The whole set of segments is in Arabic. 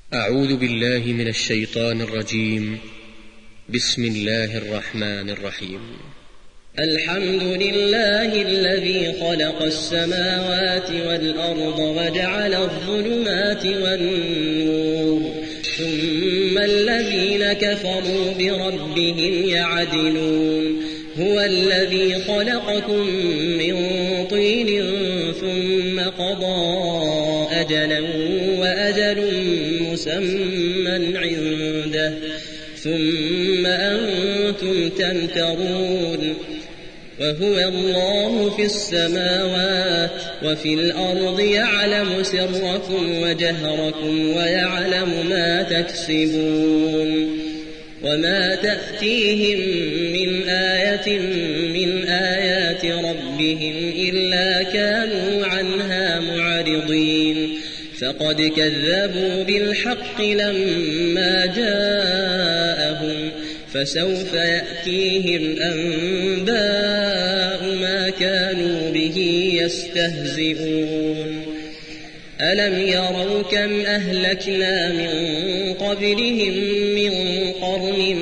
أعوذ بالله من الشيطان الرجيم. بسم الله الرحمن الرحيم. الحمد لله الذي خلق السماوات والأرض وجعل الظلمات والنور ثم الذين كفروا بربهم يعدلون. هو الذي خلقكم من طين ثم قضى أجلا وأجل مسمى عنده ثم أنتم تمترون. وهو الله في السماوات وفي الأرض يعلم سركم وجهركم ويعلم ما تكسبون. وما تأتيهم من آية من آيات ربهم إلا كانوا عنها معرضين. فقد كذبوا بالحق لما جاءهم فسوف يأتيهم أنباء ما كانوا به يستهزئون. ألم يروا كم أهلكنا من قبلهم من قرن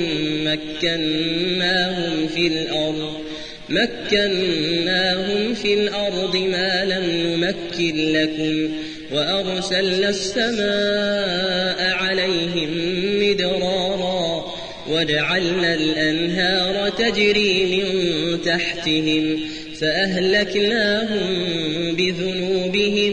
مكناهم في الأرض ما لم نمكن لكم وأرسلنا السماء عليهم مدرارا وجعلنا الأنهار تجري من تحتهم فأهلكناهم بذنوبهم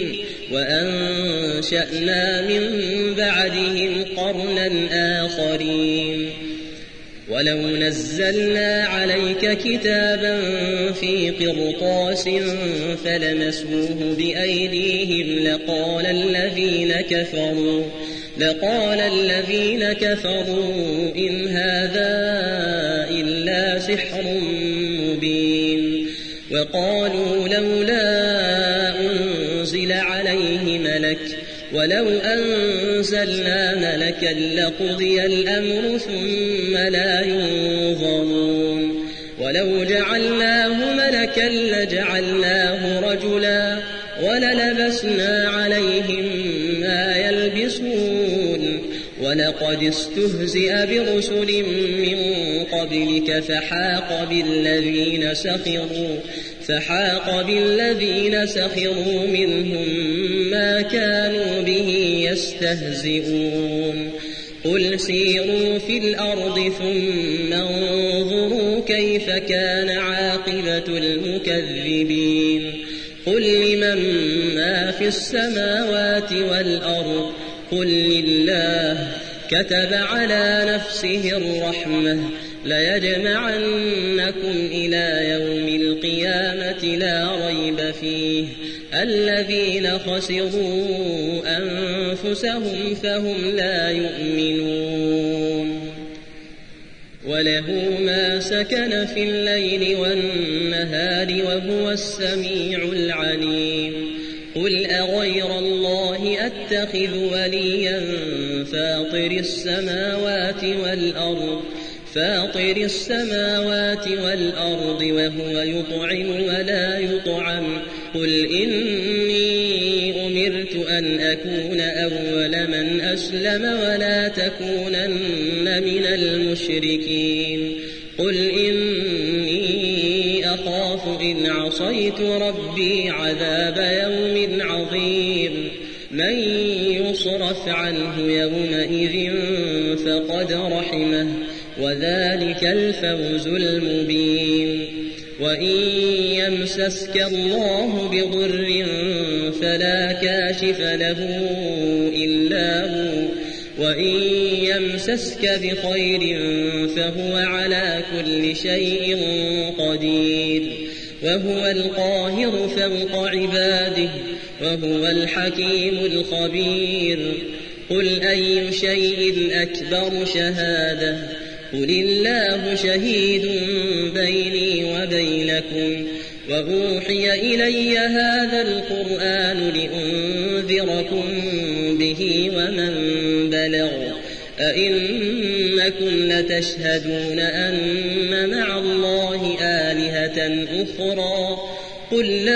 وأنشأنا من بعدهم قرنا آخرين. ولو نزلنا عليك كتابا في قرطاس فلمسوه بأيديهم لقال الذين كفروا إن هذا إلا سحر مبين. وقالوا لولا أنزل عليه ملك ولو أنزلنا ملكا لقضي الأمر ثم لا ينظرون. ولو جعلناه ملكا لجعلناه رجلا وللبسنا عليهم ما يلبسون. ولقد استهزئ برسل من قبلك فحاق بالذين سخروا منهم ما كانوا به يستهزئون. قل سيروا في الأرض ثم انظروا كيف كان عاقبة المكذبين. قل لمن ما في السماوات والأرض قل لله كتب على نفسه الرحمة ليجمعنكم إلى يوم القيامة لا ريب فيه الذين خسروا أنفسهم فهم لا يؤمنون. وله ما سكن في الليل والنهار وهو السميع العليم. قل أغير الله أتخذ وليا فاطر السماوات والأرض وهو يطعم ولا يطعم. قل إني أمرت أن أكون أول من أسلم ولا تكونن من المشركين. قل إني أخاف إن عصيت ربي عذاب يوم عظيم. من يصرف عنه يومئذ فقد رحمه وذلك الفوز المبين. وإن يمسسك الله بضر فلا كاشف له إلا هو وإن يمسسك بخير فهو على كل شيء قدير. وهو القاهر فوق عباده وهو الحكيم الخبير. قل أي شيء أكبر شهادة قل الله شهيد بيني وبينكم. وأوحي إلي هذا القرآن لأنذركم به ومن بلغ. أئنكم لتشهدون أن مع الله آلهة أخرى قل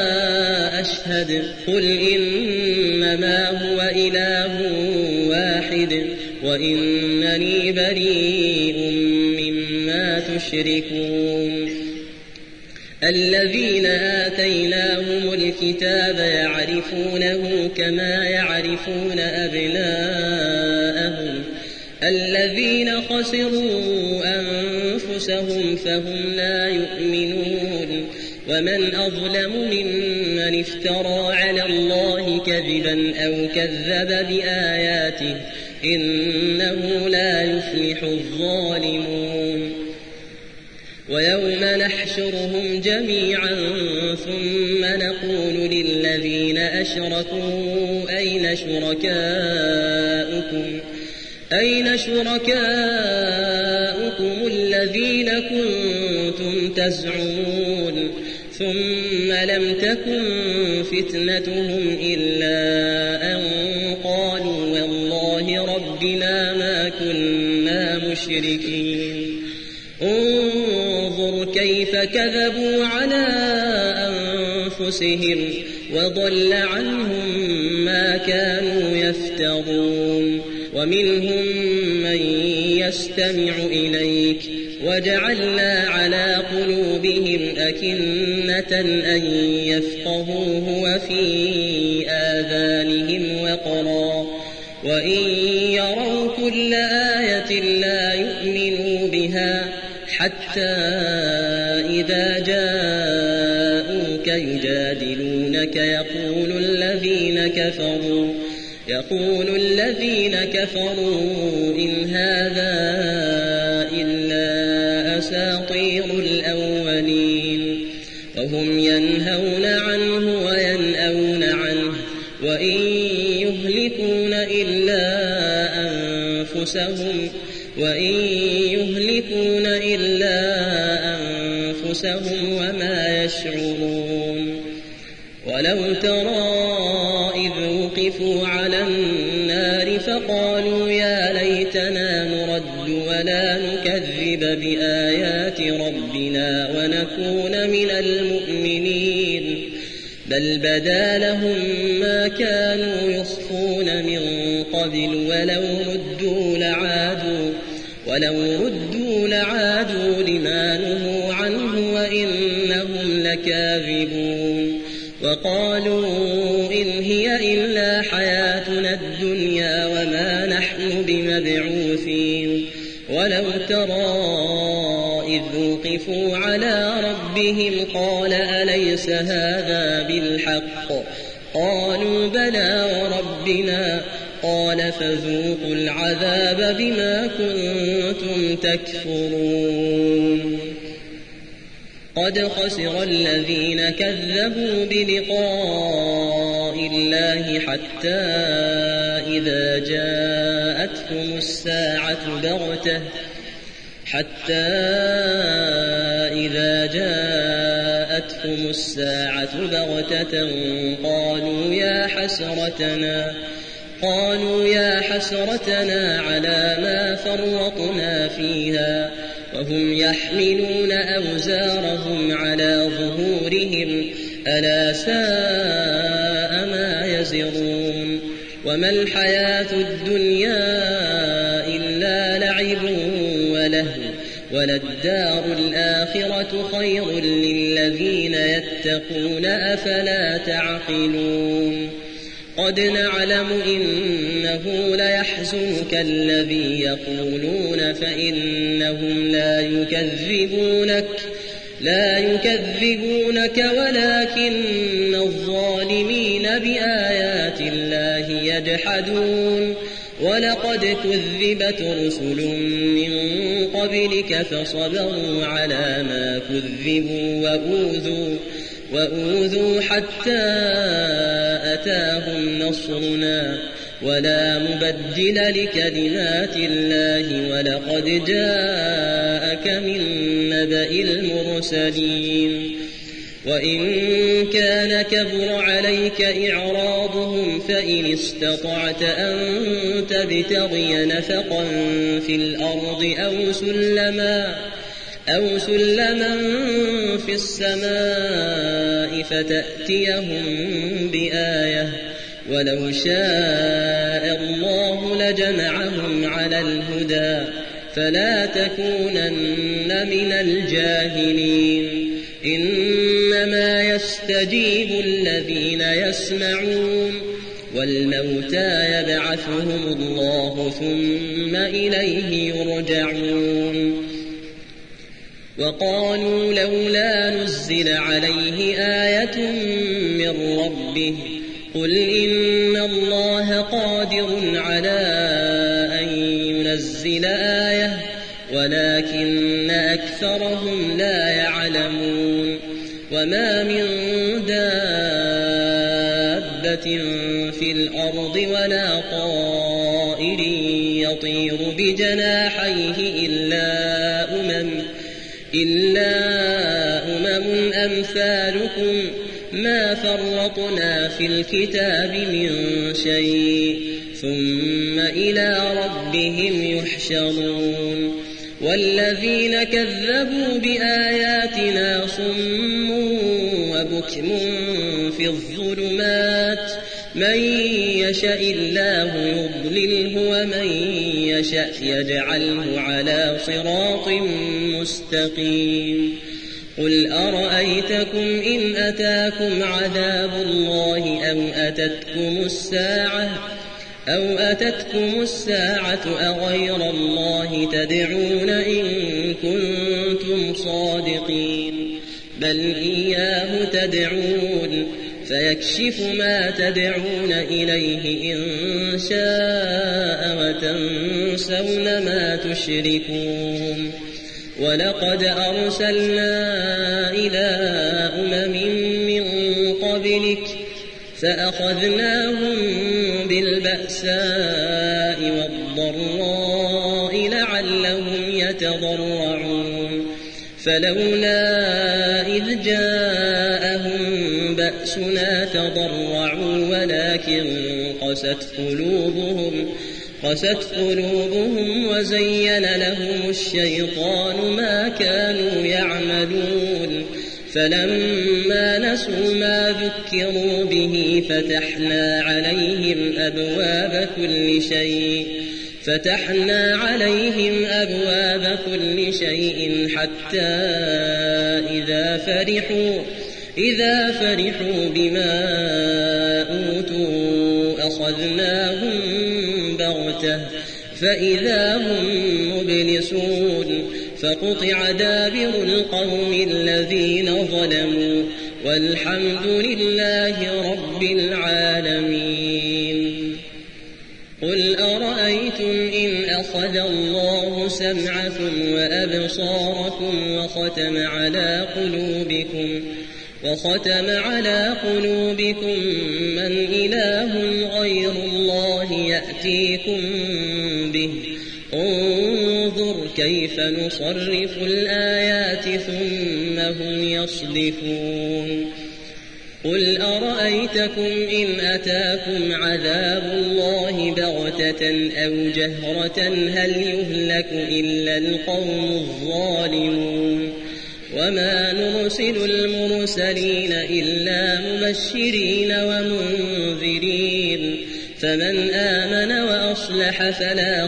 لا أشهد قل إنما هو إله واحد واحد وإنني بريء مما تشركون. الذين آتيناهم الكتاب يعرفونه كما يعرفون أبناءهم الذين خسروا أنفسهم فهم لا يؤمنون. ومن أظلم ممن افترى على الله كذبا أو كذب بآياته إنه لا يفلح الظالمون. ويوم نحشرهم جميعا ثم نقول للذين أشركوا أين شركاؤكم الذين كنتم تزعمون ثم لم تكن فتنتهم إلا أن قالوا والله ربنا ما كنا مشركين. انظر كيف كذبوا على أنفسهم وضل عنهم ما كانوا يفترون. ومنهم من يستمع إليك وجعلنا على قلوبهم أكنة أن يفقهوه وفي آذانهم وقرا وإن يروا كل آية لا يؤمنوا بها حتى إذا جاءوك يجادلونك يقول الذين كفروا إن هذا إلا أساطير الأولين. وهم ينهون عنه وينأون عنه وإن يهلكون إلا أنفسهم وما يشعرون. ولو ترى إذ وقفوا على النار فقالوا يا ليتنا نرد ولا نكذب بآيات ربنا ونكون من المؤمنين بل بدا لهم ما كانوا يخفون من قبل ولو ردوا لعادوا لما نهوا عنه وإنهم لكاذبون. وقالوا إن هي إلا حياتنا الدنيا وما نحن بمبعوثين. ولو ترى إذ وقفوا على ربهم قال أليس هذا بالحق قالوا بلى وربنا قال فذوقوا العذاب بما كنتم تكفرون. قد خسر الذين كذبوا بلقاء الله حتى إذا جاءتهم الساعة بغتة قالوا يا حسرتنا على ما فرطنا فيها وهم يحملون أوزارهم على ظهورهم ألا ساء ما يزرون. وما الحياة الدنيا إلا لعب ولهو وللدار الآخرة خير للذين يتقون أفلا تعقلون. قد نعلم إنه ليحزنك الذي يقولون فإنهم لا يكذبونك ولكن الظالمين بآيات الله يجحدون. ولقد كذبت رسل من قبلك فصبروا على ما كذبوا وأوذوا حتى أتاهم نصرنا ولا مبدل لكلمات الله ولقد جاءك من نبأ المرسلين. وإن كان كبر عليك إعراضهم فإن استطعت أن تبتغي نفقا في الأرض أو سلما في السماء فتأتيهم بآية ولو شاء الله لجمعهم على الهدى فلا تكونن من الجاهلين إنما يستجيب الذين يسمعون والموتى يبعثهم الله ثم إليه يرجعون وقالوا لولا نزل عليه آية من ربه قل إن الله قادر على أن ينزل آية ولكن أكثرهم لا يعلمون وما من دابة في الأرض ولا طائر يطير بجناحيه إلا أمم أمثالكم ما فرطنا في الكتاب من شيء ثم إلى ربهم يحشرون والذين كذبوا بآياتنا صم وبكم في الظلمات من يشاء الله يضلله ومن يشاء يجعله على صراط مستقيم قل أرأيتكم إن أتاكم عذاب الله أو أتتكم الساعة أغير الله تدعون إن كنتم صادقين بل إياه تدعون فيكشف ما تدعون إليه إن شاء وتنسون ما تشركون ولقد أرسلنا إلى أمم من قبلك فأخذناهم بالبأساء والضراء لعلهم يتضرعون فلولا إذ جاءهم بأسنا تضرعوا ولكن قست قلوبهم وزين لهم الشيطان ما كانوا يعملون فلما نسوا ما ذكروا به فتحنا عليهم أبواب كل شيء حتى إذا فرحوا بما أوتوا أخذناهم بغتة فإذا هم مبلسون فقطع دابر القوم الذين ظلموا والحمد لله رب العالمين قل أرأيتم إن أخذ الله سمعكم وأبصاركم وختم على قلوبكم من إله غير الله يأتيكم به انظر كيف نصرف الآيات ثم هم يصدفون قل أرأيتكم إن أتاكم عذاب الله بغتة أو جهرة هل يهلك إلا القوم الظالمون وما نرسل المرسلين إلا مبشرين ومنذرين فمن آمن وأصلح فلا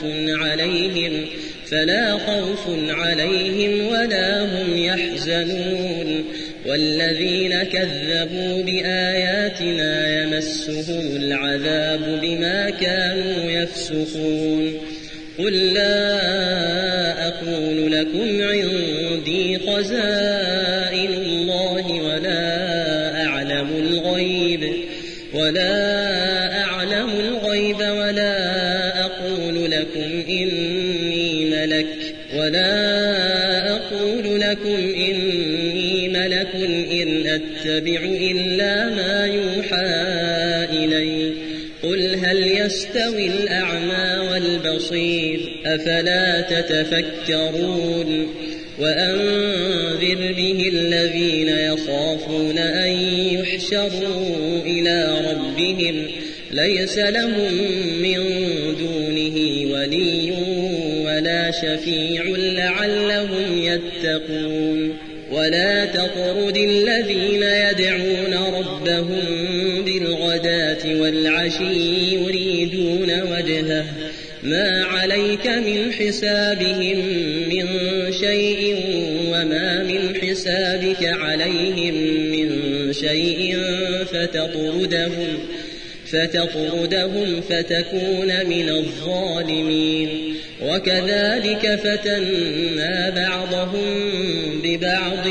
خوف عليهم ولا هم يحزنون والذين كذبوا بآياتنا يمسهم العذاب بما كانوا يفسقون قل لا أقول لكم عندي خزائن الله ولا أعلم الغيب ولا أقول لكم إني ملك إن أتبع إلا ما يوحى إلي قل هل يستوي الأعمى والبصير أفلا تتفكرون وأنذر به الذين يخافون أن يحشروا إلى ربهم ليس لهم من دونه ولي ولا شفيع لعلهم يتقون ولا تطرد الذين يدعون ربهم بالغداة بالغداة والعشي يريدون وجهه ما عليك من حسابهم من شيء وما من حسابك عليهم من شيء فتطردهم فتكون من الظالمين. وكذلك فتنا بعضهم ببعض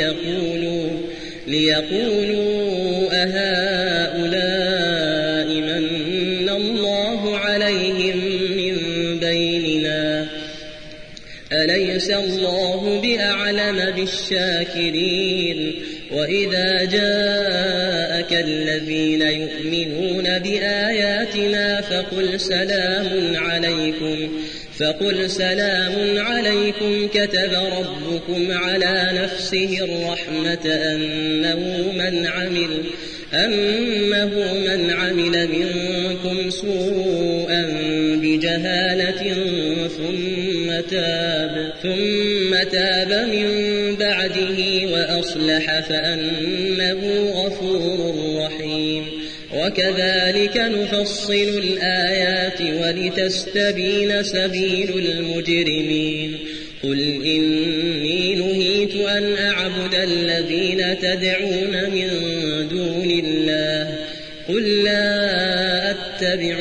ليقولوا أهؤلاء من الله عليهم من بيننا أليس الله بأعلم بالشاكرين. وإذا جاءك الذين يؤمنون بآياتنا فقل سلام عليكم كتب ربكم على نفسه الرحمة أنه من عمل منكم سوءا بجهالة ثم تاب من بعده وأصلح فأنه غفور رحيم. وكذلك نفصل الآيات ولتستبين سبيل المجرمين. قل إني نهيت أن أعبد الذين تدعون من دون الله قل لا أتبع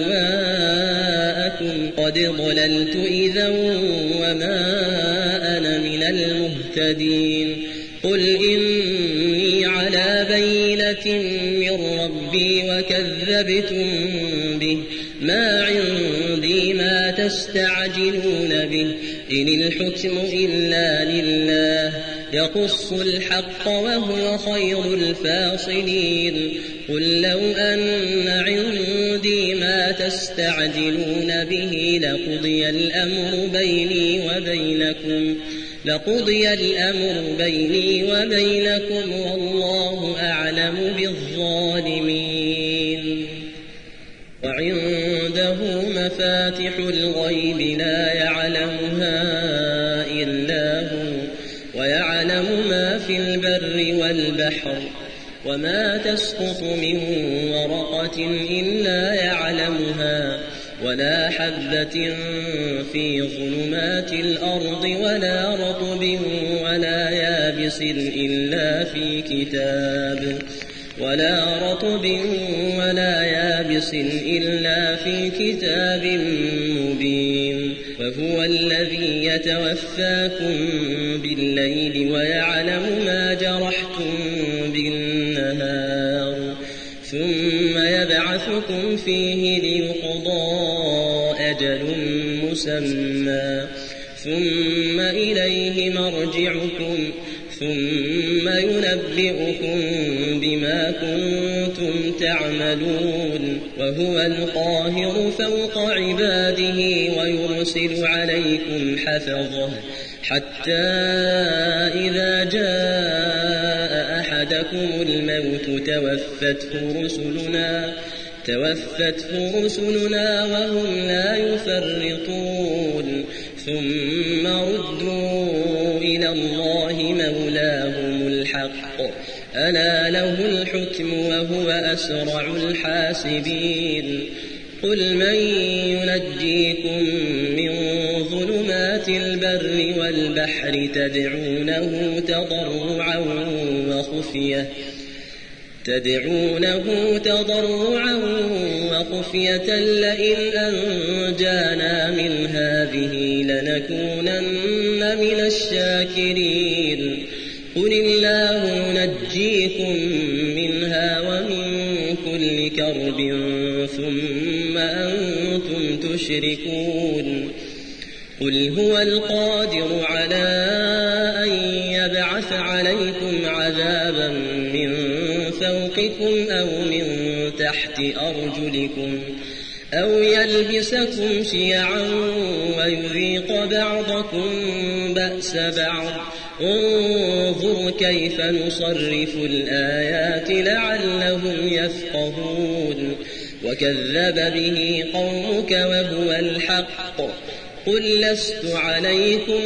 أهواءكم قد ضللت إذا وما أنا من المهتدين. قل إني على بينة من ربي وكذبتم به ما عندي ما تستعجلون به إن الحكم إلا لله يقص الحق وهو خير الفاصلين. قل لو أن عندي ما تستعجلون به لقضي الأمر بيني وبينكم والله أعلم بالظالمين. وعنده مفاتح الغيب لا يعلمها إلا هو ويعلم ما في البر والبحر وما تسقط من ورقة إلا يعلمها ولا حبة في ظلمات الأرض ولا رطب ولا يابس إلا في كتاب مبين. وهو الذي يتوفاكم بالليل ويعلم ما جرحتم بالنهار ثم يبعثكم فيه ليقضى أجل مسمى ثم إليه مرجعكم ثم ينبئكم بما كنتم تعملون. وهو القاهر فوق عباده ويرسل عليكم حفظه حتى إذا جاء أحدكم الموت توفته رسلنا وهم لا يفرطون ثم ردوا إلى الله مولاهم الحق ألا له الحكم وهو أسرع الحاسبين. قل من ينجيكم من ظلمات البر والبحر تدعونه تضرعا وخفية لئن أنجانا من هذه لنكونن من الشاكرين. قل الله ينجيكم منها ومن كل كرب ثم أنتم تشركون. قل هو القادر على أن يبعث عليكم عذابا من فوقكم أو من تحت أرجلكم أو يلبسكم شيعا ويذيق بعضكم بأس بعض. انظر كيف نصرف الآيات لعلهم يفقهون. وكذب به قومك وهو الحق قل لست عليكم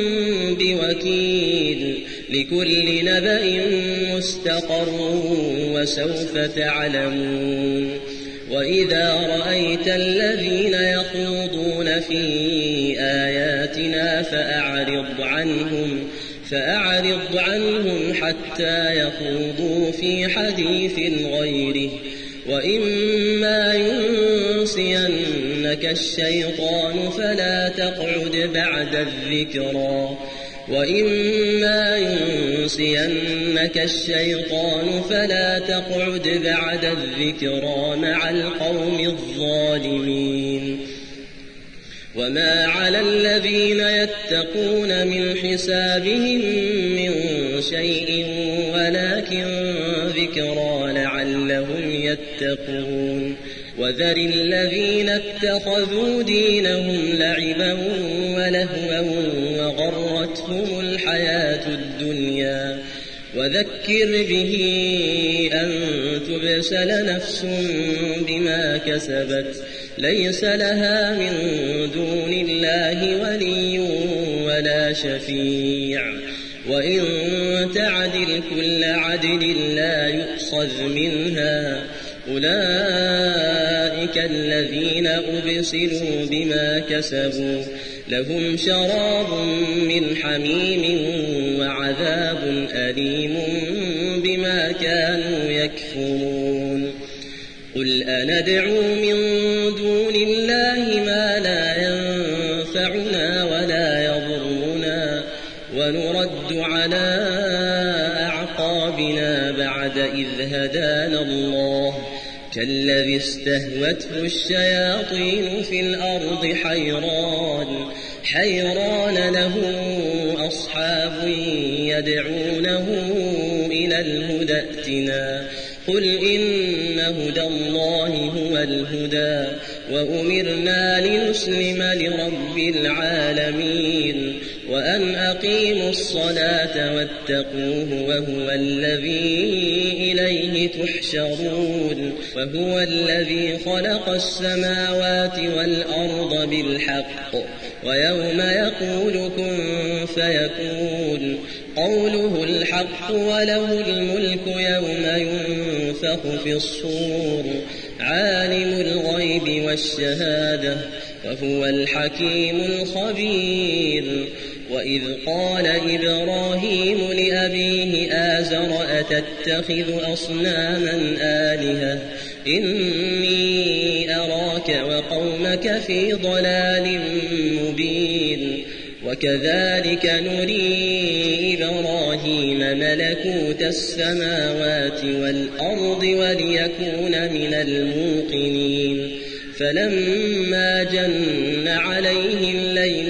بوكيل لكل نبأ مستقر وسوف تعلمون وإذا رأيت الذين يخوضون في آياتنا فأعرض عنهم حتى يخوضوا في حديث غيره وإما ينسينك الشيطان فلا تقعد بعد الذكرى مع القوم الظالمين وما على الذين يتقون من حسابهم من شيء ولكن ذكرى لعلهم يتقون وذر الذين اتخذوا دينهم لعبا ولهوا وغرتهم الحياة الدنيا وذكر به أن تبسل نفس بما كسبت ليس لها من دون الله ولي ولا شفيع وإن تعدل كل عدل لا يؤخذ منها أولئك الذين أبسلوا بما كسبوا لهم شراب من حميم وعذاب أليم بما كانوا يكفرون قل أندعو من دون الله ما لا ينفعنا ولا يضرنا ونرد على أعقابنا بعد إذ هدانا الله كالذي استهوته الشياطين في الأرض حيران له أصحاب يدعونه إلى الهدى ائتنا قل إن هدى الله هو الهدى وأمرنا لنسلم لرب العالمين وأن أقيموا الصلاة واتقوه وهو الذي إليه تحشرون وهو الذي خلق السماوات والأرض بالحق ويوم يقول كن فيكون قوله الحق وله الملك يوم ينفخ في الصور عالم الغيب والشهادة وهو الحكيم الخبير وإذ قال إبراهيم لأبيه آزر أتتخذ أصناما آلهة إني أراك وقومك في ضلال مبين وكذلك نري إبراهيم ملكوت السماوات والأرض وليكون من الموقنين فلما جن عليه الليل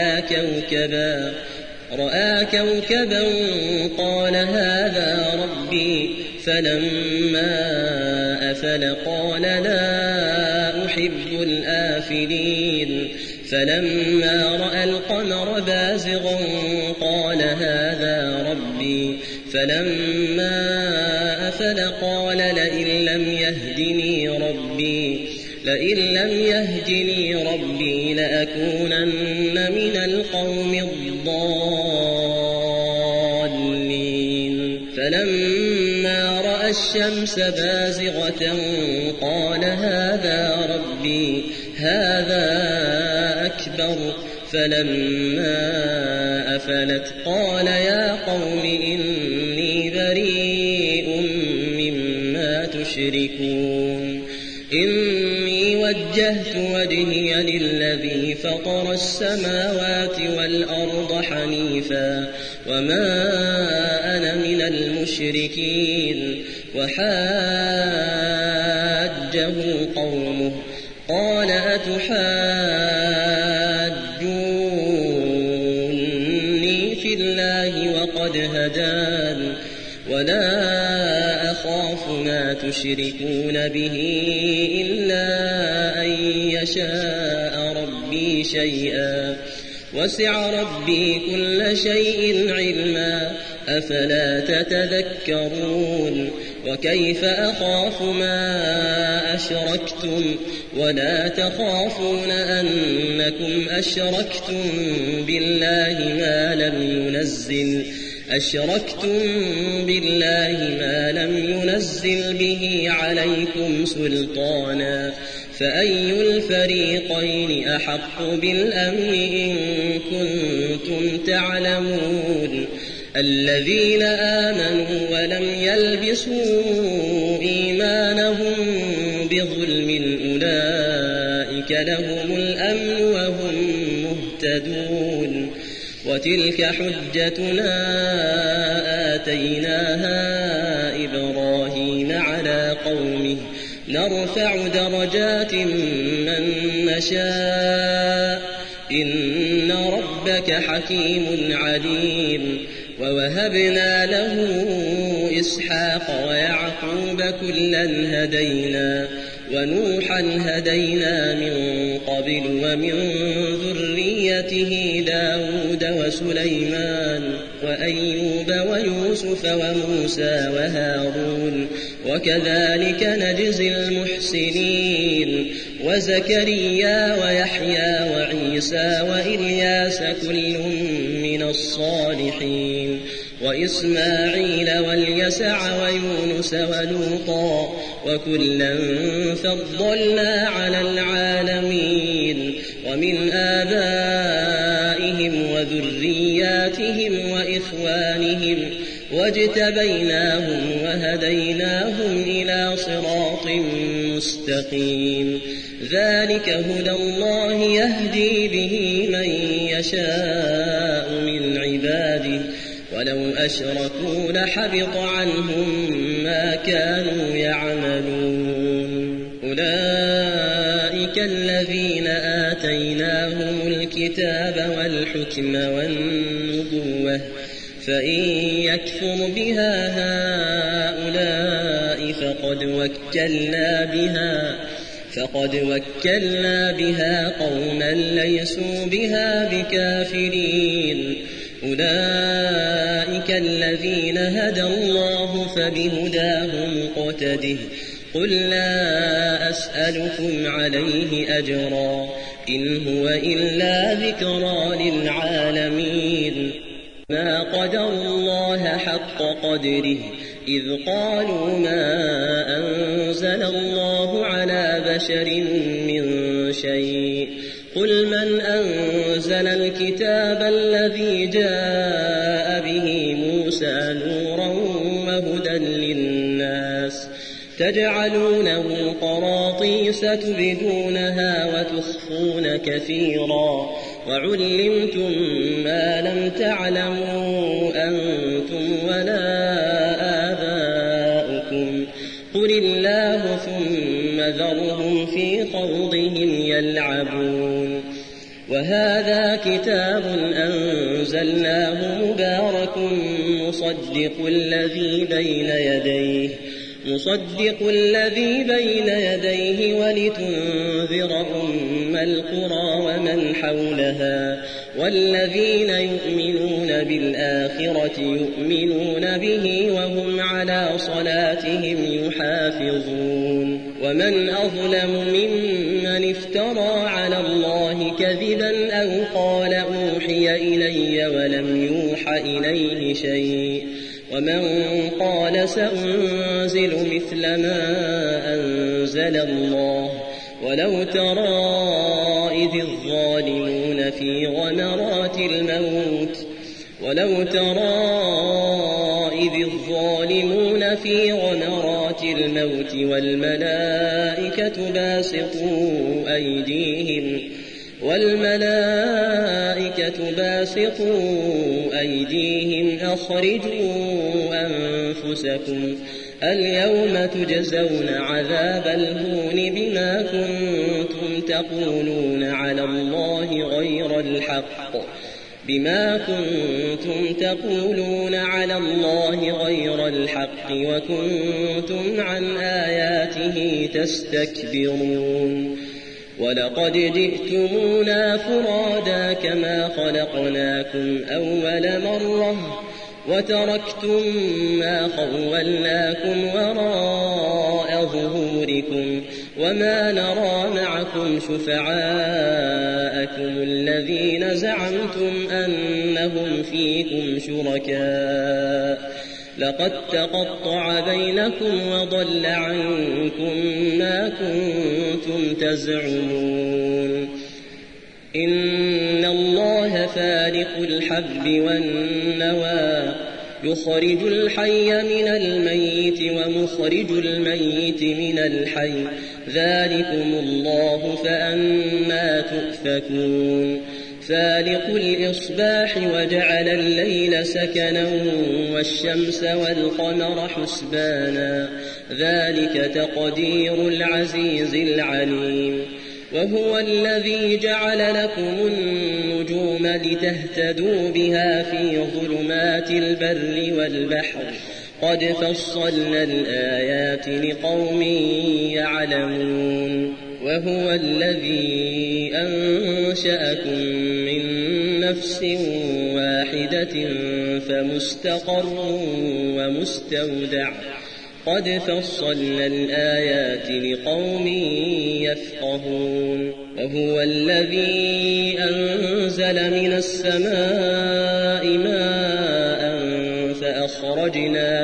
رأى كوكبا قال هذا ربي فلما أفل قال لا أحب الآفلين فلما رأى القمر بازغا قال هذا ربي فلما أفل قال لئن لم يهدني ربي لأكونن من القوم الضالين فلما رأى الشمس بازغة قال هذا ربي هذا أكبر فلما أفلت قال يا قوم إني بريء مما تشركون إني وجهت وجهي للذي فطر السماوات والأرض حنيفا وما أنا من المشركين وحاجه قومه قال أتحاجوني في الله وقد هدان ولا أخاف ما تشركون به إلا أن يشاء ربي شيئا وسع ربي كل شيء علما أفلا تتذكرون وكيف أخاف ما أشركتم ولا تخافون أنكم أشركتم بالله ما لم ينزل به عليكم سلطانا فأي الفريقين أحق بالأمن إن كنتم تعلمون الذين آمنوا ولم يلبسوا إيمانهم بظلم أولئك لهم الأمن وهم مهتدون وتلك حجتنا آتيناها إبراهيم على قومه نرفع درجات من نشاء إن ربك حكيم عليم ووهبنا له إسحاق ويعقوب كلا هدينا ونوحا هدينا من قبل ومن ذريته داود وسليمان وأيوب ويوسف وموسى وهارون وكذلك نجزي المحسنين وزكريا ويحيى وعيسى وإلياس كل من الصالحين وإسماعيل واليسع ويونس ولوطا وكلا فضلنا على العالمين ومن آبائهم وذرياتهم وإخوانهم واجتبيناهم وهديناهم إلى صراط مستقيم ذلك هدى الله يهدي به من يشاء من عباده ولو أشركوا لحبط عنهم ما كانوا يعملون أولئك الذين آتيناهم الكتاب والحكم والنبوة فإن يكفر بها هؤلاء فقد وكلنا بها قوما ليسوا بها بكافرين أولئك الذين هدى الله فبهداه مقتده قل لا أسألكم عليه أجرا إن هو إلا ذكرى للعالمين ما قدر الله حق قدره إذ قالوا ما أنزل الله على بشر من شيء قل من أنزل الكتاب الذي جاء به موسى نورا وهدى للناس تجعلونه قراطيس تبدونها وتخفون كثيرا وعلمتم ما لم تعلموا أنتم ولا آباؤكم قل الله ثم ذرهم في خوضهم يلعبون وهذا كتاب أنزلناه مبارك مصدق الذي بين يديه ولتنذر أم القرى ومن حولها والذين يؤمنون بالآخرة يؤمنون به وهم على صلاتهم يحافظون ومن أظلم ممن افترى على الله كذبا أو قال أوحي إلي ولم يوح إليه شيء ومن قال سأنزل مثل ما أنزل الله ولو ترى إذ الظالمون في غمرات الموت والملائكة باسطوا أيديهم أخرجوا أنفسكم اليوم تجزون عذاب الهون بما كنتم تقولون على الله غير الحق وكنتم عن آياته تستكبرون ولقد جئتمونا فرادا كما خلقناكم أول مرة وتركتم ما خولناكم وراء ظهوركم وما نرى معكم شفعاءكم الذين زعمتم أنهم فيكم شركاء لقد تقطع بينكم وضل عنكم ما كنتم تزعمون إن الله فالق الحب والنوى يخرج الحي من الميت ومخرج الميت من الحي ذلكم الله فأنى تؤفكون فالق الإصباح وجعل الليل سكنا والشمس والقمر حسبانا ذلك تقدير العزيز العليم وهو الذي جعل لكم النجوم لتهتدوا بها في ظلمات البر والبحر قد فصلنا الآيات لقوم يعلمون وهو الذي أنشأكم من نفس واحدة فمستقر ومستودع قد فصلنا الآيات لقوم يفقهون وهو الذي أنزل من السماء ماء فأخرجنا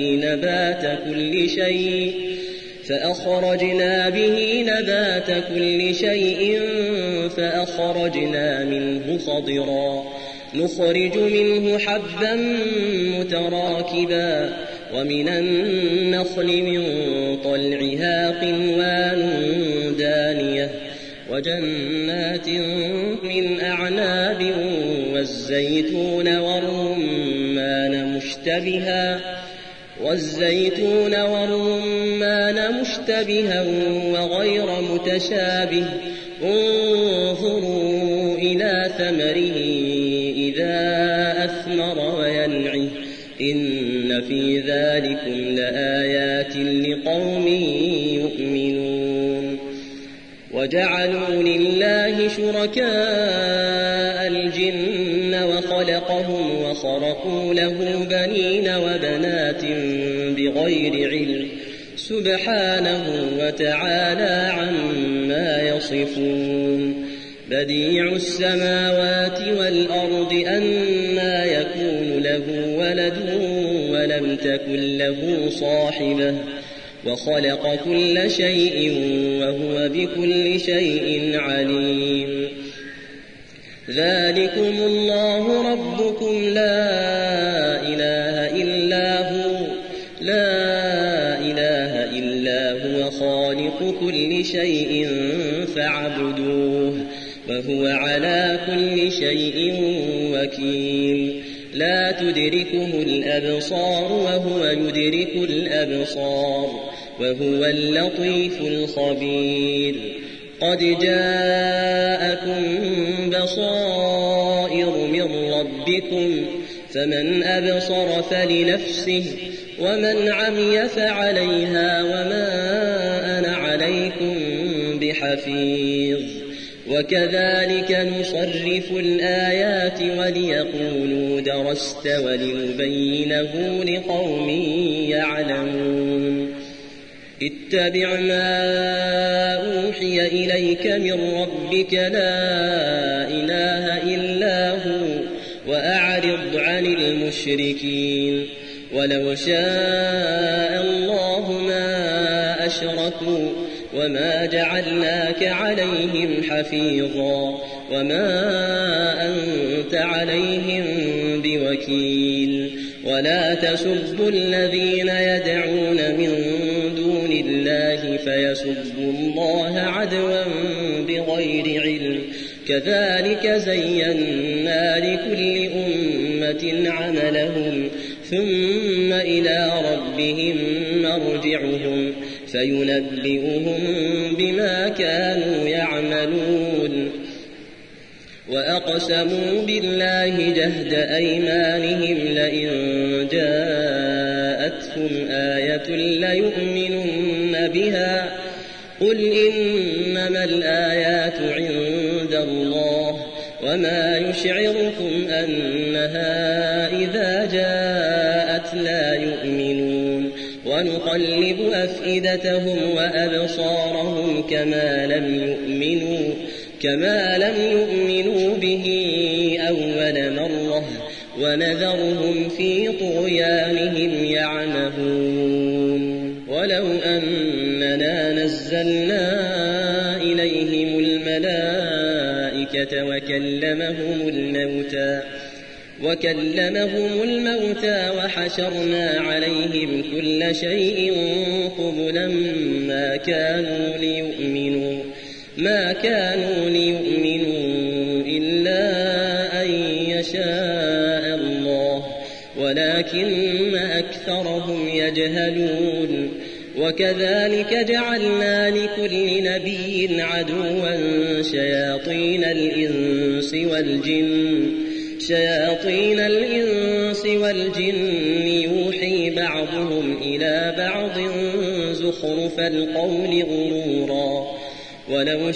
به نبات كل شيء فأخرجنا منه خضرا نخرج منه حبا متراكبا ومن النخل من طلعها قنوان دانية وجنات من أعناب والزيتون والرمان مشتبها وغير متشابه انظروا إلى ثمره إذا أثمر وينعه إن في ذلكم لآيات لقوم يؤمنون وجعلوا لله شركاء الجن وخلقهم وخرقوا له بنين وبنات بغير علم سبحانه وتعالى عما يصفون بديع السماوات والأرض أنى يكون له ولد ولم تكن له صاحبة وخلق كل شيء وهو بكل شيء عليم ذلكم الله ربكم لا إله إلا هو خالق كل شيء فاعبدوه وهو على كل شيء وكيل لا تدركه الأبصار وهو يدرك الأبصار وهو اللطيف الخبير قد جاءكم بصائر من ربكم فمن أبصر فلنفسه ومن عمي فعليها وما أنا عليكم بحفيظ وكذلك نصرف الآيات وليقولوا درست ولنبينه لقوم يعلمون اتبع ما أوحي إليك من ربك لا إله إلا هو وأعرض عن المشركين ولو شاء الله ما أشركوا وما جعلناك عليهم حفيظا وما أنت عليهم بوكيل ولا تسبوا الذين يدعون من دون الله فيسبوا الله عدوا بغير علم كذلك زينا لكل أمة عملهم ثم إلى ربهم مرجعهم فينبئهم بما كانوا يعملون وأقسموا بالله جهد أيمانهم لئن جاءتهم آية ليؤمنن بها قل إنما الآيات عند الله وما يشعركم أنها إذا جاءت لا يؤمنون ونقلب أفئدتهم وأبصارهم كما لم يؤمنوا به أول مرة ونذرهم في طغيانهم يعمهون ولو أننا نزلنا إليهم الملائكة وكلمهم الموتى وحشرنا عليهم كل شيء قبلا ما كانوا ليؤمنوا إلا أن يشاء الله ولكن أكثرهم يجهلون وكذلك جعلنا لكل نبي عدوا شياطين الإنس والجن يوحي بعضهم إلى بعض زخرف القول غرورا ولو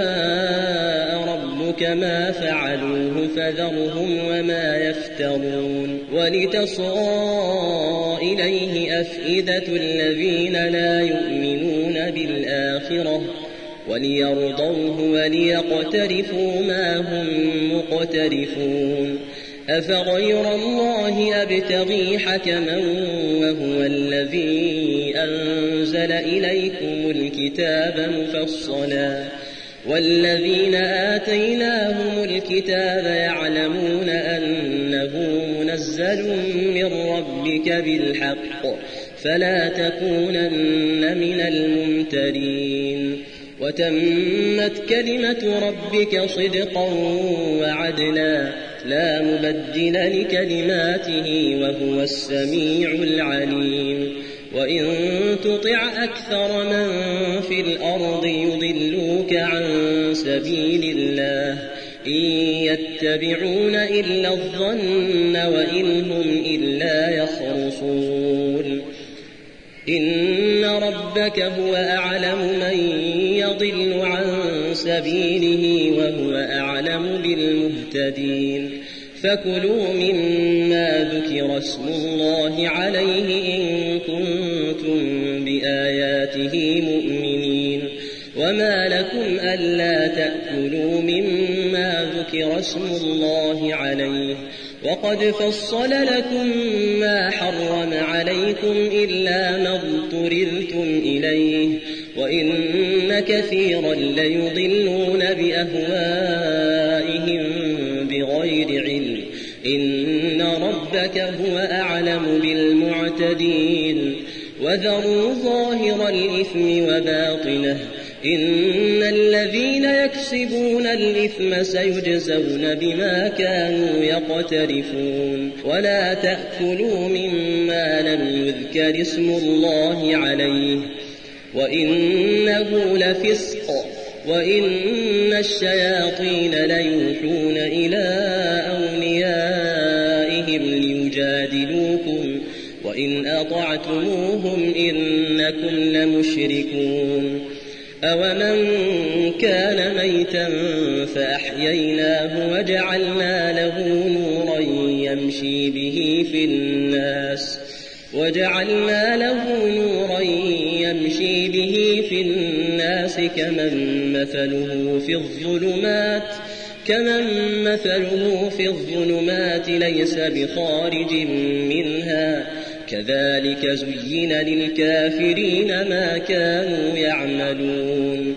شاء ربك ما فعلوه فذرهم وما يفترون ولتصغى إليه أفئدة الذين لا يؤمنون بالآخرة وليرضوه وليقترفوا ما هم مقترفون أفغير الله أبتغي حكما وهو الذي أنزل إليكم الكتاب مفصلا والذين آتيناهم الكتاب يعلمون أنه منزل من ربك بالحق فلا تكونن من الممترين وتمت كلمة ربك صدقا وعدلا لا مبدل لكلماته وهو السميع العليم وإن تطع أكثر من في الأرض يضلوك عن سبيل الله إن يتبعون إلا الظن وإن هم إلا يخرصون إن ربك هو أعلم من يضل عن سبيله وهو أعلم بالمهتدين فكلوا مما ذكر اسم الله عليه إن كنتم بآياته مؤمنين وما لكم ألا تأكلوا مما ذكر اسم الله عليه وقد فصل لكم ما حرم عليكم إلا ما اضطررتم إليه وإن كثيرا ليضلون بأهوائهم بغير علم إن ربك هو أعلم بالمعتدين وذروا ظاهر الإثم وباطنه إن الذين يكسبون الإثم سيجزون بما كانوا يقترفون ولا تأكلوا مما لم يذكر اسم الله عليه وإنه لفسق وإن الشياطين ليوحون إلى أوليائهم ليجادلوكم وإن أطعتموهم إنكم لمشركون أومن كان ميتا فأحييناها وجعلنا له نورا يمشي به في الناس كمن مثله في الظلمات ليس بخارج منها كذلك زين للكافرين ما كانوا يعملون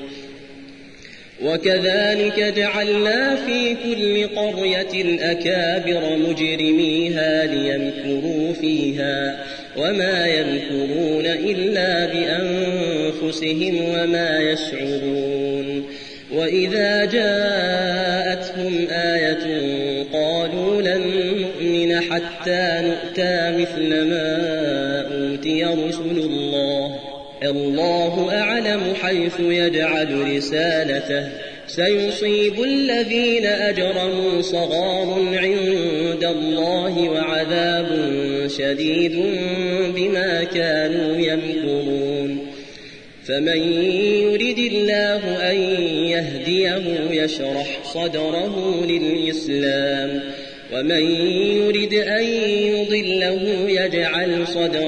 وكذلك جعلنا في كل قرية أكابر مجرميها ليمكروا فيها وما يمكرون إلا بأنفسهم وما يشعرون وإذا جاءتهم آية قالوا لن نؤمن حتى نؤتى مثل ما أوتي رسل الله أعلم حيث يجعل رسالته سيصيب الذين أجرموا صغار عند الله وعذاب شديد بما كانوا يمكرون فمن يرد الله أن يهديه يشرح صدره للإسلام ومن يرد أن يضله يجعل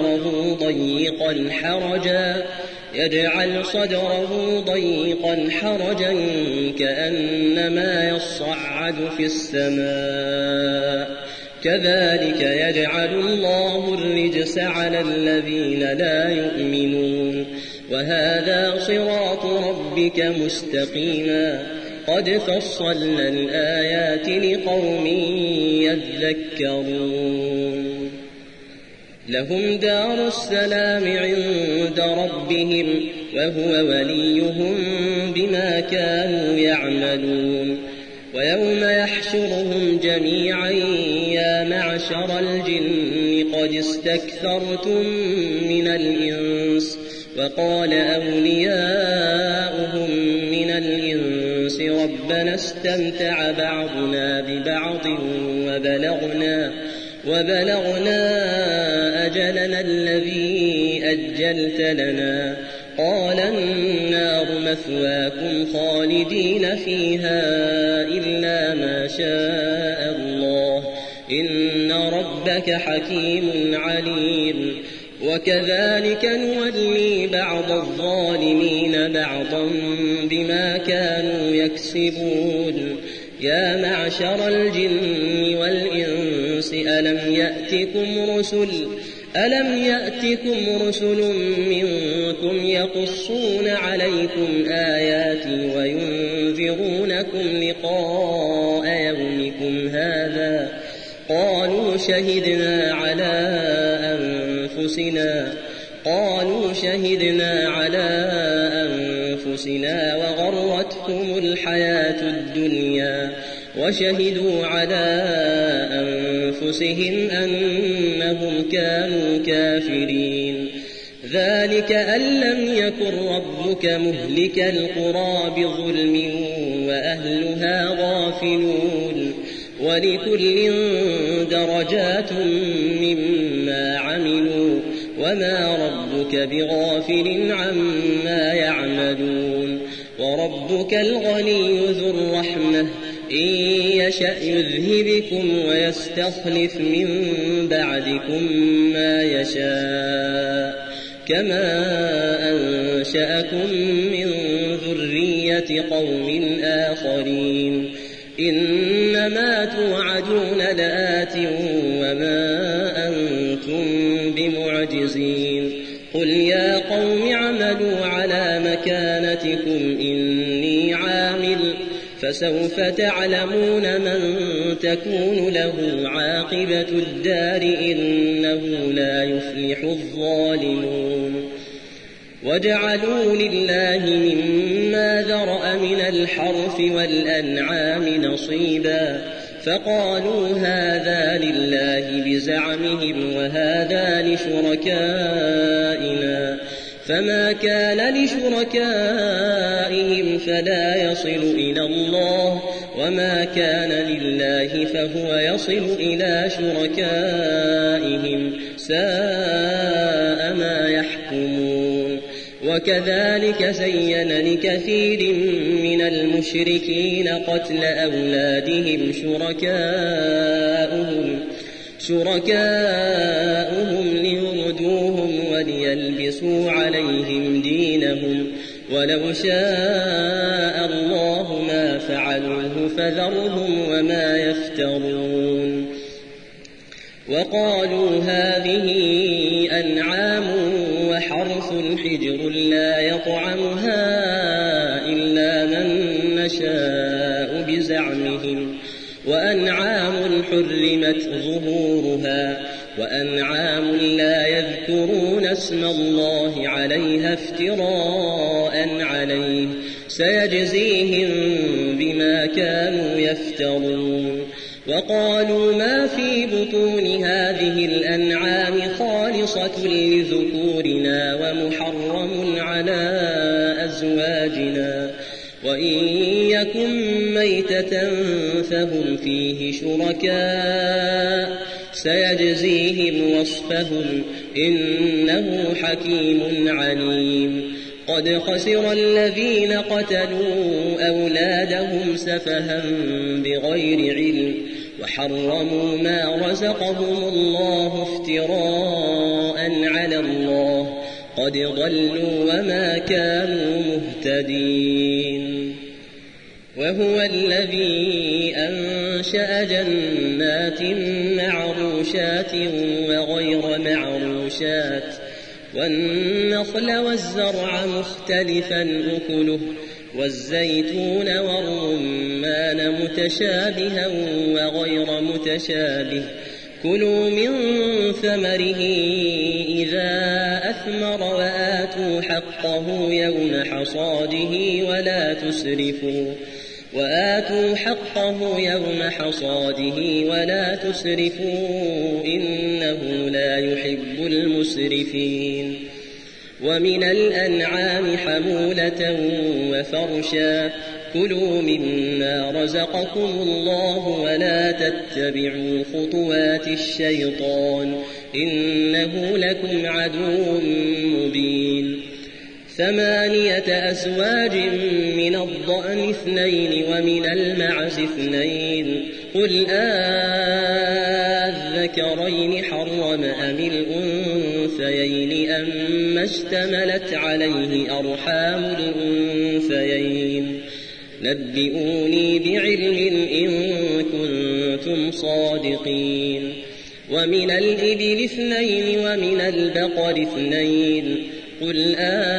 صدره ضيقا حرجا كأنما يصعد في السماء كذلك يجعل الله الرجس على الذين لا يؤمنون وهذا صراط ربك مستقيما قد فصلنا الآيات لقوم يذكرون لهم دار السلام عند ربهم وهو وليهم بما كانوا يعملون ويوم يحشرهم جميعا يا معشر الجن قد استكثرتم من الإنس وقال أولياؤهم من الإنس ربنا استمتع بعضنا ببعض وبلغنا أجلنا الذي أجلت لنا قال النار مثواكم خالدين فيها إلا ما شاء الله إن ربك حكيم عليم وكذلك نولي بعض الظالمين بعضا بما كانوا يكسبون يا معشر الجن والإنس ألم يأتكم رسل منكم يقصون عليكم آياتي وينذرونكم لقاء يومكم هذا قالوا شهدنا على أنفسنا وغرتهم الحياة الدنيا وشهدوا على أنفسهم أنهم كانوا كافرين ذلك أن لم يكن ربك مهلك القرى بظلم وأهلها غافلون ولكل درجات مما عملوا وما ربك بغافل عما يعملون وربك الغني ذو الرحمة إن يشأ يذهبكم ويستخلف من بعدكم ما يشاء كما أنشأكم من ذرية قوم آخرين إنما توعدون لآت وما أنتم بمعجزين قل يا قوم اعملوا على مكانتكم إني عامل فسوف تعلمون من تكون له عاقبة الدار إنه لا يفلح الظالمون وجعلوا لله مما ذرأ من الحرث والأنعام نصيبا فقالوا هذا لله بزعمهم وهذا لشركائنا فما كان لشركائهم فلا يصل إلى الله وما كان لله فهو يصل إلى شركائهم ساء ما يحكمون وكذلك زين لكثير من المشركين قتل أولادهم شركاؤهم ليردوهم وليلبسوا عليهم دينهم ولو شاء الله ما فعلوه فذرهم وما يفترون وقالوا هذه أنعام وحرث حجر لا يطعمها إلا من نشاء بزعمهم وأنعام حرمت ظهورها وأنعام لا يذكرون اسم الله عليها افتراء عليه سيجزيهم بما كانوا يفترون وقالوا ما في بطون هذه الأنعام خالصة لذكورنا ومحرم على أزواجنا وإن يكن ميتة فهم فيه شركاء سيجزيهم وصفهم إنه حكيم عليم قد خسر الذين قتلوا أولادهم سفها بغير علم وحرموا ما رزقهم الله افتراء على الله قد ضلوا وما كانوا مهتدين. وهو الذي أنشأ جنات معروشات وغير معروشات والنخل والزرع مختلفا أكله والزيتون والرمان متشابها وغير متشابه كلوا من ثمره إذا أثمر وآتوا حقه يوم حصاده ولا تسرفوا إنه لا يحب المسرفين. ومن الأنعام حمولة وفرشا كلوا مما رزقكم الله ولا تتبعوا خطوات الشيطان إنه لكم عدو مبين. 8 أزواج من الضأن 2 ومن المعز 2 قل أذكرين حرم أم الأنثيين أما اشتملت عليه أرحام الأنثيين نبئوني بعلم إن كنتم صادقين. ومن الإبل 2 ومن البقر 2 قل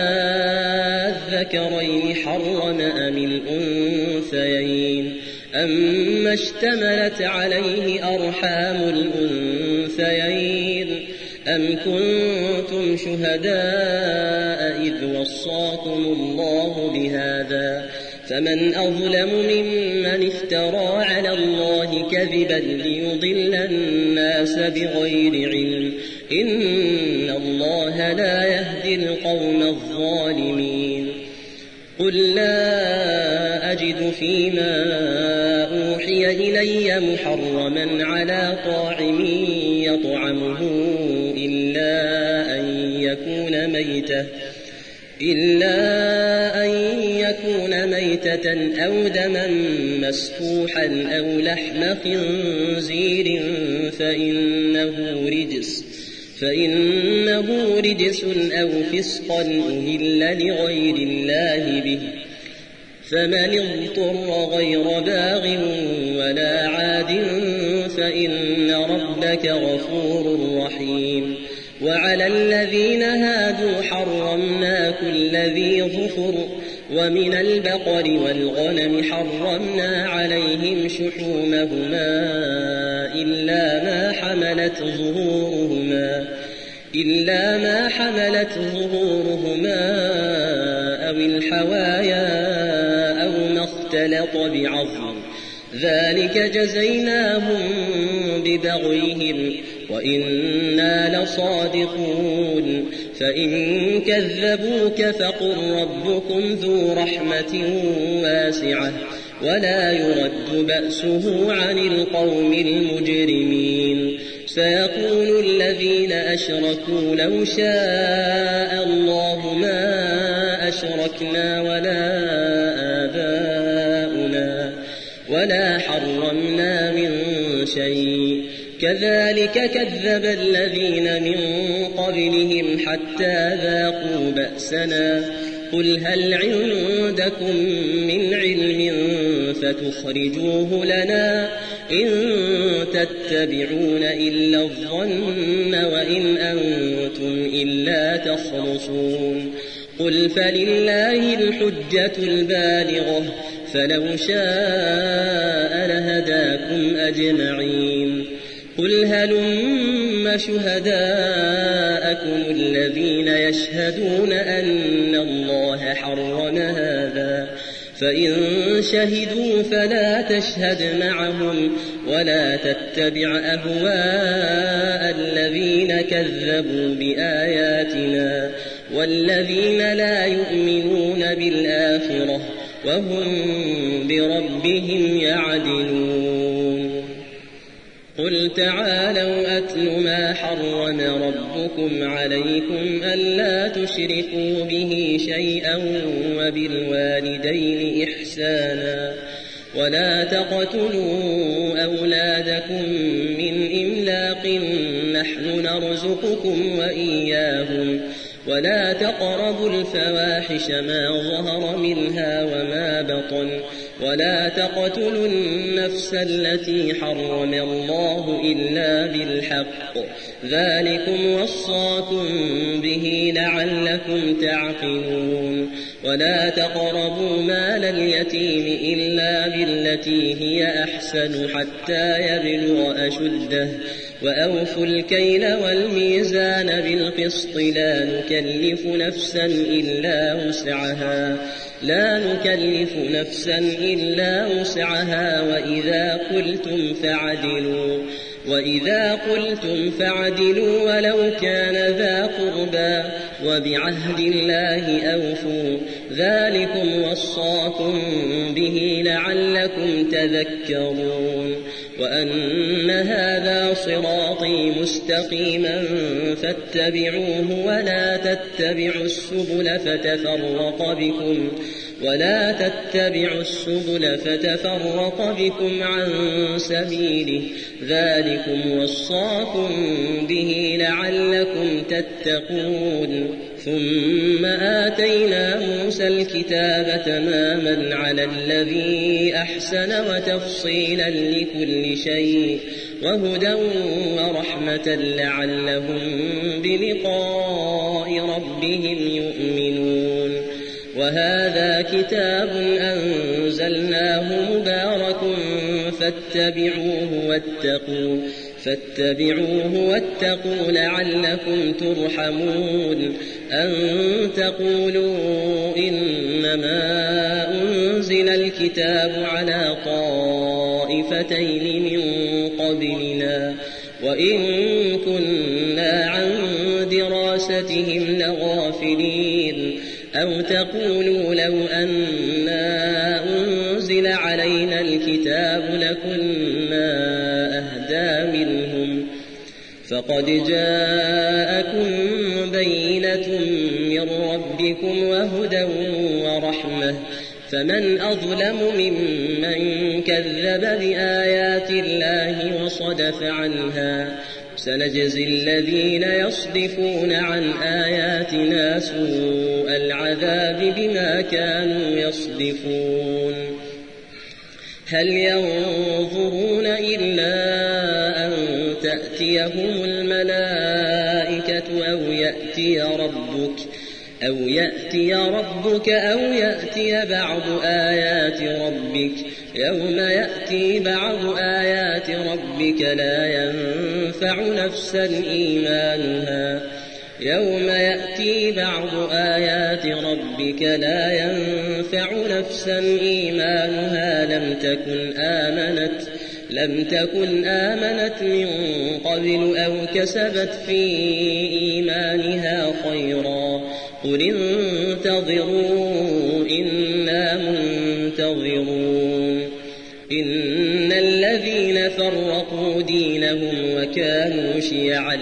أذكرين حرم أم الأنثيين أما اشتملت عليه أرحام الأنثيين أم كنتم شهداء إذ وصاكم الله بهذا فمن أظلم ممن افترى على الله كذبا ليضل الناس بغير علم إن الله لا يهدي القوم الظالمين. قل لا أجد فيما أوحي إلي محرما على طاعم يطعمه إلا أن يكون ميتة أو دما مسفوحا أو لحم خنزير فإنه رجس أو فسقا أهل لغير الله به فمن اضطر غير باغ ولا عاد فإن ربك غفور رحيم. وعلى الذين هادوا حرمنا كل ذي ظفر ومن البقر والغنم حرمنا عليهم شحومهما إلا ما حملت ظهورهما أو الحوايا أو ما اختلط بعظم ذلك جزيناهم ببغيهم وإنا لصادقون. فإن كذبوك فقل ربكم ذو رحمة واسعة ولا يرد بأسه عن القوم المجرمين. سيقول الذين أشركوا لو شاء الله ما أشركنا ولا آباؤنا ولا حرمنا من شيء كذلك كذب الذين من قبلهم حتى ذاقوا بأسنا. قل هل عندكم من علم فتخرجوه لنا إن تتبعون إلا الظن وإن أنتم إلا تخرصون. قل فلله الحجة البالغة فلو شاء لهداكم أجمعين. قل هلم شهداءكم الذين يشهدون أن الله حرم هذا فإن شهدوا فلا تشهد معهم ولا تتبع أهواء الذين كذبوا بآياتنا والذين لا يؤمنون بالآخرة وهم بربهم يعدلون. قل تعالوا أتل ما حرم ربكم عليكم ألا تشركوا به شيئا وبالوالدين إحسانا ولا تقتلوا أولادكم من إملاق نحن نرزقكم وإياهم ولا تقربوا الفواحش ما ظهر منها وما بطن ولا تقتلوا النفس التي حرم الله إلا بالحق ذلكم وصاكم به لعلكم تعقلون ولا تقربوا مال اليتيم إلا بالتي هي أحسن حتى يبلغ أشده وأوفوا الكيل والميزان بالقسط لا نكلف نفسا إلا وسعها وإذا قلتم فاعدلوا ولو كان ذا قربى وبعهد الله أوفوا ذلكم وصاكم به لعلكم تذكرون وأن هذا صراطي مستقيما فاتبعوه ولا تتبعوا السبل فتفرق بكم عن سبيله ذلكم وصاكم به لعلكم تتقون ثم آتينا موسى الكتاب تماما على الذي أحسن وتفصيلا لكل شيء وهدى ورحمة لعلهم بلقاء ربهم يؤمنون وهذا كتاب أنزلناه مبارك فاتبعوه واتقوا لعلكم ترحمون أن تقولوا إنما أنزل الكتاب على طائفتين من قبلنا وإن كنا عن دراستهم لغافلين أو تقولوا لو أنا أنزل علينا الكتاب لكنا أهدى منهم فقد جاءكم بينة من ربكم وهدى ورحمة فمن أظلم ممن كذب بآيات الله وصدف عنها سنجزي الذين يصدفون عن آياتنا سوء العذاب بما كانوا يصدفون هل ينظرون إلا أن تأتيهم الملائكة أو يأتي ربك أو يأتي بعض آيات ربك يوم يأتي بعض آيات ربك لا ينفع نفسا إيمانها لم تكن آمنت من قبل أو كسبت في إيمانها خيرا قل انتظروا إنا منتظرون إن الذين فرقوا دينهم وكانوا شيعا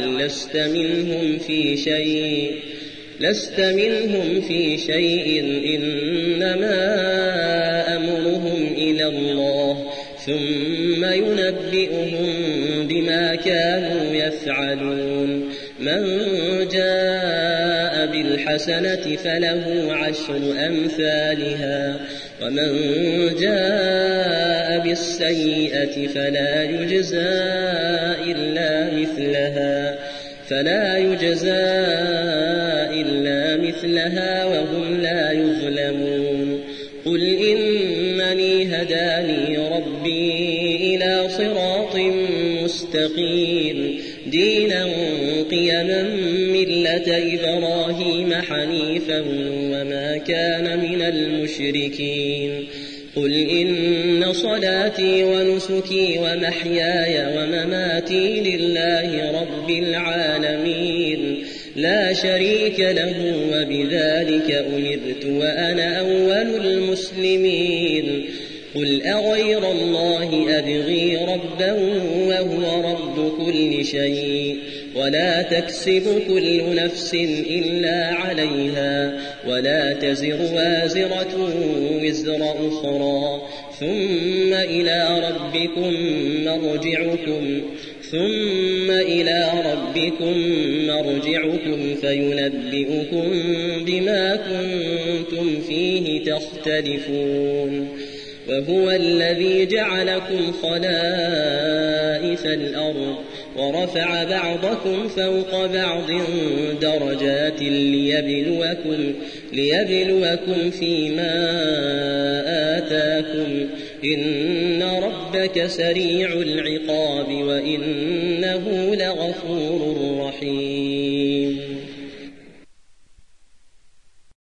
لست منهم في شيء إنما أمرهم إلى الله ثم ينبئهم بما كانوا يفعلون من جاء بالحسنة فله 10 أمثالها ومن جاء بالسيئة فلا يجزى إلا مثلها وهم لا يظلمون قل إنني هداني ربي إلى صراط مستقيم دينا قيما ملة إبراهيم حنيفا وما كان من المشركين قل إن صلاتي ونسكي ومحياي ومماتي لله رب العالمين لا شريك له وبذلك أمرت وأنا أول المسلمين قل أغير الله أبغي ربا وهو رب كل شيء ولا تكسب كل نفس إلا عليها ولا تزر وازرة وزر أخرى ثم إلى ربكم مرجعكم فينبئكم بما كنتم فيه تختلفون وهو الذي جعلكم خلائف الأرض ورفع بعضكم فوق بعض درجات ليبلوكم فيما آتاكم إن ربك سريع العقاب وإنه لغفور رحيم